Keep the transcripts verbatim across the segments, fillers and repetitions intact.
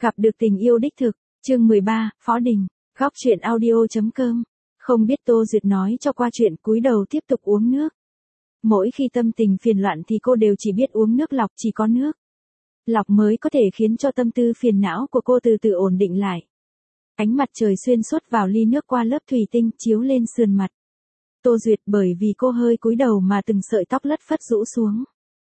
Gặp được tình yêu đích thực, chương mười ba, Phó Đình, góc truyện audio.com. Không biết Tô Duyệt nói cho qua chuyện, cúi đầu tiếp tục uống nước. Mỗi khi tâm tình phiền loạn thì cô đều chỉ biết uống nước lọc, chỉ có nước lọc mới có thể khiến cho tâm tư phiền não của cô từ từ ổn định lại. Ánh mặt trời xuyên suốt vào ly nước qua lớp thủy tinh chiếu lên sườn mặt Tô Duyệt, bởi vì cô hơi cúi đầu mà từng sợi tóc lất phất rũ xuống.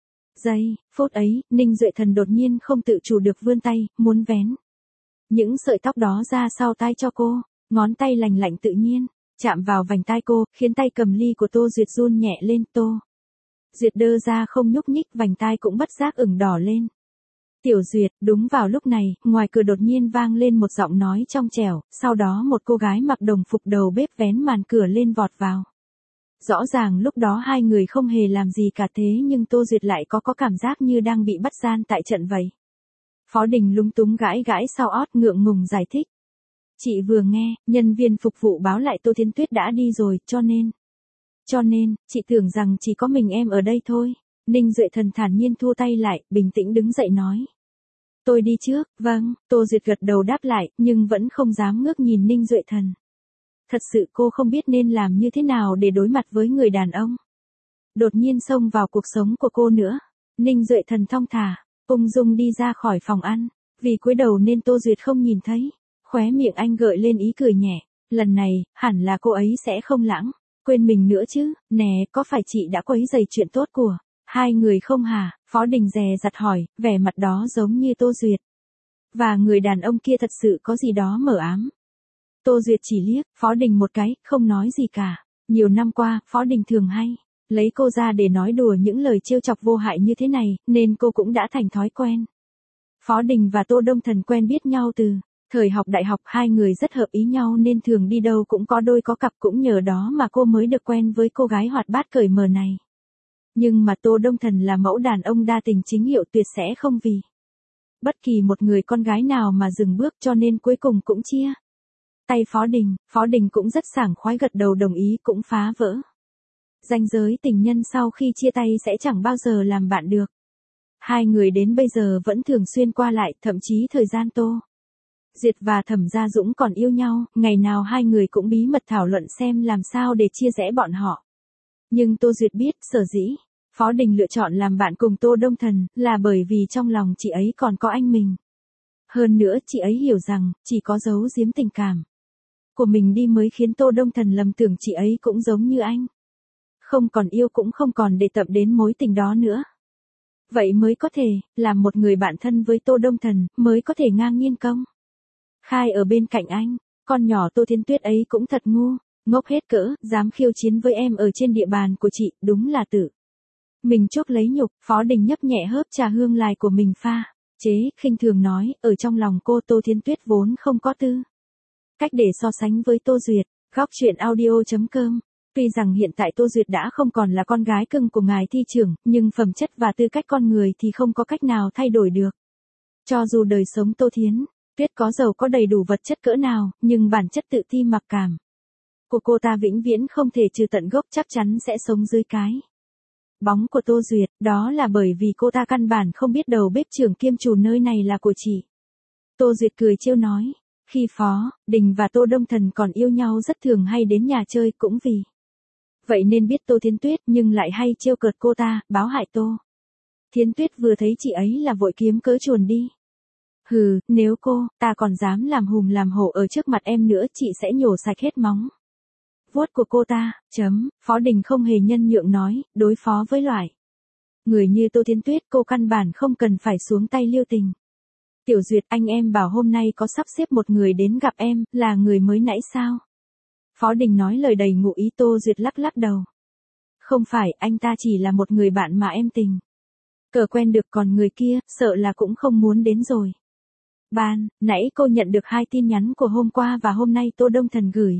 Giây phút ấy, Ninh Duệ Thần đột nhiên không tự chủ được vươn tay, muốn vén những sợi tóc đó ra sau tai cho cô, ngón tay lành lạnh tự nhiên chạm vào vành tai cô, khiến tay cầm ly của Tô Duyệt run nhẹ lên. Tô Duyệt đơ ra không nhúc nhích, vành tai cũng bất giác ửng đỏ lên. Tiểu Duyệt. Đúng vào lúc này, ngoài cửa đột nhiên vang lên một giọng nói trong trẻo, sau đó một cô gái mặc đồng phục đầu bếp vén màn cửa lên vọt vào. Rõ ràng lúc đó hai người không hề làm gì cả, thế nhưng Tô Duyệt lại có có cảm giác như đang bị bắt gian tại trận vậy. Phó Đình lúng túng gãi gãi sau ót, ngượng ngùng giải thích. Chị vừa nghe, nhân viên phục vụ báo lại Tô Thiến Tuyết đã đi rồi, cho nên... Cho nên, chị tưởng rằng chỉ có mình em ở đây thôi. Ninh Duệ Thần thản nhiên thu tay lại, bình tĩnh đứng dậy nói. Tôi đi trước. Vâng, Tô Duyệt gật đầu đáp lại, nhưng vẫn không dám ngước nhìn Ninh Duệ Thần. Thật sự cô không biết nên làm như thế nào để đối mặt với người đàn ông đột nhiên xông vào cuộc sống của cô nữa. Ninh Duệ Thần thong thả, ung dung đi ra khỏi phòng ăn. Vì cúi đầu nên Tô Duyệt không nhìn thấy. Khóe miệng anh gợi lên ý cười nhẹ. Lần này, hẳn là cô ấy sẽ không lãng quên mình nữa chứ. Nè, có phải chị đã quấy rầy chuyện tốt của hai người không hả? Phó Đình dè dặt hỏi, vẻ mặt đó giống như Tô Duyệt và người đàn ông kia thật sự có gì đó mờ ám. Tô Duyệt chỉ liếc Phó Đình một cái, không nói gì cả. Nhiều năm qua, Phó Đình thường hay lấy cô ra để nói đùa những lời trêu chọc vô hại như thế này, nên cô cũng đã thành thói quen. Phó Đình và Tô Đông Thần quen biết nhau từ thời học đại học, hai người rất hợp ý nhau nên thường đi đâu cũng có đôi có cặp, cũng nhờ đó mà cô mới được quen với cô gái hoạt bát cởi mở này. Nhưng mà Tô Đông Thần là mẫu đàn ông đa tình chính hiệu, tuyệt sẽ không vì bất kỳ một người con gái nào mà dừng bước, cho nên cuối cùng cũng chia tay Phó Đình. Phó Đình cũng rất sảng khoái gật đầu đồng ý, cũng phá vỡ ranh giới tình nhân sau khi chia tay sẽ chẳng bao giờ làm bạn được. Hai người đến bây giờ vẫn thường xuyên qua lại, thậm chí thời gian Tô Duyệt và Thẩm Gia Dũng còn yêu nhau, ngày nào hai người cũng bí mật thảo luận xem làm sao để chia rẽ bọn họ. Nhưng Tô Duyệt biết, sở dĩ Phó Đình lựa chọn làm bạn cùng Tô Đông Thần, là bởi vì trong lòng chị ấy còn có anh mình. Hơn nữa, chị ấy hiểu rằng, chỉ có giấu giếm tình cảm của mình đi mới khiến Tô Đông Thần lầm tưởng chị ấy cũng giống như anh. Không còn yêu cũng không còn để tập đến mối tình đó nữa. Vậy mới có thể, làm một người bạn thân với Tô Đông Thần, mới có thể ngang nhiên công khai ở bên cạnh anh. Con nhỏ Tô Thiến Tuyết ấy cũng thật ngu, ngốc hết cỡ, dám khiêu chiến với em ở trên địa bàn của chị, đúng là tự mình chuốc lấy nhục. Phó Đình nhấp nhẹ hớp trà hương lài của mình pha chế, khinh thường nói, ở trong lòng cô Tô Thiến Tuyết vốn không có tư cách để so sánh với Tô Duyệt. Góc truyện audio.com. Tuy rằng hiện tại Tô Duyệt đã không còn là con gái cưng của ngài thi trưởng, nhưng phẩm chất và tư cách con người thì không có cách nào thay đổi được. Cho dù đời sống Tô Thiến Tuyết có giàu có đầy đủ vật chất cỡ nào, nhưng bản chất tự ti mặc cảm của cô ta vĩnh viễn không thể trừ tận gốc, chắc chắn sẽ sống dưới cái bóng của Tô Duyệt. Đó là bởi vì cô ta căn bản không biết đầu bếp trưởng kiêm chủ nơi này là của chị. Tô Duyệt cười trêu nói, khi Phó Đình và Tô Đông Thần còn yêu nhau rất thường hay đến nhà chơi, cũng vì vậy nên biết Tô Thiến Tuyết, nhưng lại hay trêu cợt cô ta, báo hại Tô Thiến Tuyết vừa thấy chị ấy là vội kiếm cớ chuồn đi. Hừ, nếu cô ta còn dám làm hùm làm hổ ở trước mặt em nữa, chị sẽ nhổ sạch hết móng vuốt của cô ta. Chấm. Phó Đình không hề nhân nhượng nói, đối phó với loại người như Tô Thiến Tuyết, cô căn bản không cần phải xuống tay liêu tình. Tiểu Duyệt, anh em bảo hôm nay có sắp xếp một người đến gặp em, là người mới nãy sao? Phó Đình nói lời đầy ngụ ý. Tô Duyệt lắc lắc đầu. Không phải, anh ta chỉ là một người bạn mà em tình cờ quen được, còn người kia, sợ là cũng không muốn đến rồi. Ban nãy cô nhận được hai tin nhắn của hôm qua và hôm nay Tô Đông Thần gửi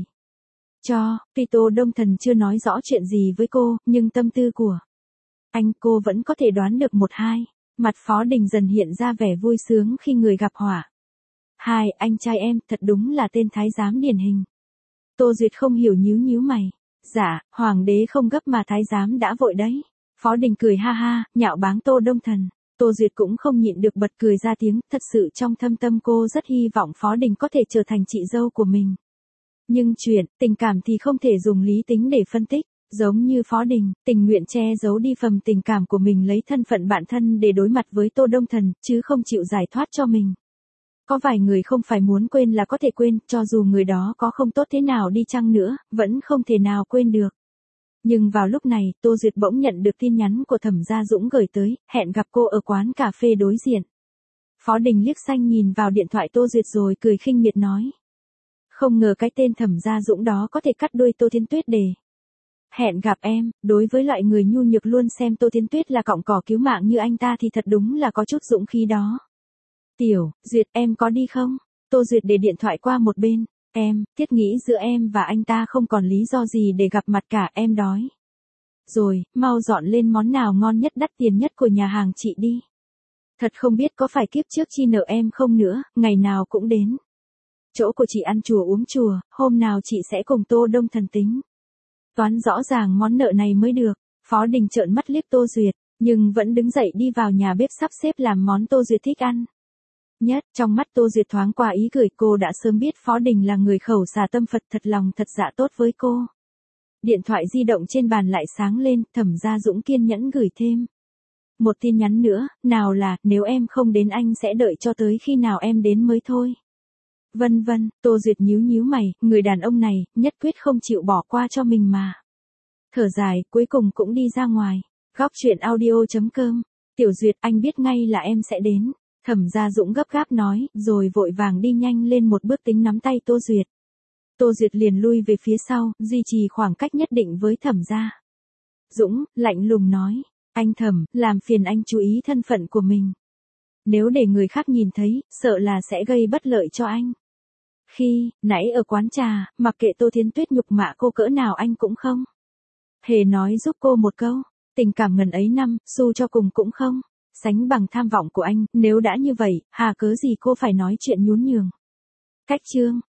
cho. Tuy Tô Đông Thần chưa nói rõ chuyện gì với cô, nhưng tâm tư của anh cô vẫn có thể đoán được một hai. Mặt Phó Đình dần hiện ra vẻ vui sướng khi người gặp họa. Hai, anh trai em, thật đúng là tên thái giám điển hình. Tô Duyệt không hiểu nhíu nhíu mày. Dạ, hoàng đế không gấp mà thái giám đã vội đấy. Phó Đình cười ha ha, nhạo báng Tô Đông Thần. Tô Duyệt cũng không nhịn được bật cười ra tiếng, thật sự trong thâm tâm cô rất hy vọng Phó Đình có thể trở thành chị dâu của mình. Nhưng chuyện, tình cảm thì không thể dùng lý tính để phân tích, giống như Phó Đình, tình nguyện che giấu đi phần tình cảm của mình lấy thân phận bạn thân để đối mặt với Tô Đông Thần, chứ không chịu giải thoát cho mình. Có vài người không phải muốn quên là có thể quên, cho dù người đó có không tốt thế nào đi chăng nữa, vẫn không thể nào quên được. Nhưng vào lúc này, Tô Duyệt bỗng nhận được tin nhắn của Thẩm Gia Dũng gửi tới, hẹn gặp cô ở quán cà phê đối diện. Phó Đình liếc xanh nhìn vào điện thoại Tô Duyệt rồi cười khinh miệt nói. Không ngờ cái tên Thẩm Gia Dũng đó có thể cắt đuôi Tô Thiên Tuyết để hẹn gặp em, đối với loại người nhu nhược luôn xem Tô Thiên Tuyết là cọng cỏ cứu mạng như anh ta thì thật đúng là có chút dũng khí đó. Tiểu, Duyệt em có đi không? Tô Duyệt để điện thoại qua một bên. Em, thiết nghĩ giữa em và anh ta không còn lý do gì để gặp mặt cả, em đói. Rồi, mau dọn lên món nào ngon nhất đắt tiền nhất của nhà hàng chị đi. Thật không biết có phải kiếp trước chi nợ em không nữa, ngày nào cũng đến. Chỗ của chị ăn chùa uống chùa, hôm nào chị sẽ cùng Tô Đông Thần tính. Toán rõ ràng món nợ này mới được. Phó Đình trợn mắt liếc Tô Duyệt, nhưng vẫn đứng dậy đi vào nhà bếp sắp xếp làm món Tô Duyệt thích ăn. Nhất, trong mắt Tô Duyệt thoáng qua ý cười, cô đã sớm biết Phó Đình là người khẩu xà tâm Phật, thật lòng thật dạ tốt với cô. Điện thoại di động trên bàn lại sáng lên, Thẩm Gia Dũng kiên nhẫn gửi thêm một tin nhắn nữa, nào là, nếu em không đến anh sẽ đợi cho tới khi nào em đến mới thôi. Vân vân, Tô Duyệt nhíu nhíu mày, người đàn ông này, nhất quyết không chịu bỏ qua cho mình mà. Thở dài, cuối cùng cũng đi ra ngoài. Góc truyện audio chấm com. Tiểu Duyệt, anh biết ngay là em sẽ đến. Thẩm Gia Dũng gấp gáp nói, rồi vội vàng đi nhanh lên một bước tính nắm tay Tô Duyệt. Tô Duyệt liền lui về phía sau, duy trì khoảng cách nhất định với Thẩm Gia Dũng, lạnh lùng nói, anh Thẩm, làm phiền anh chú ý thân phận của mình. Nếu để người khác nhìn thấy, sợ là sẽ gây bất lợi cho anh. Khi, nãy ở quán trà, mặc kệ Tô Thiên Tuyết nhục mạ cô cỡ nào anh cũng không hề nói giúp cô một câu, tình cảm ngần ấy năm, xu cho cùng cũng không sánh bằng tham vọng của anh, nếu đã như vậy, hà cớ gì cô phải nói chuyện nhún nhường. Cách chương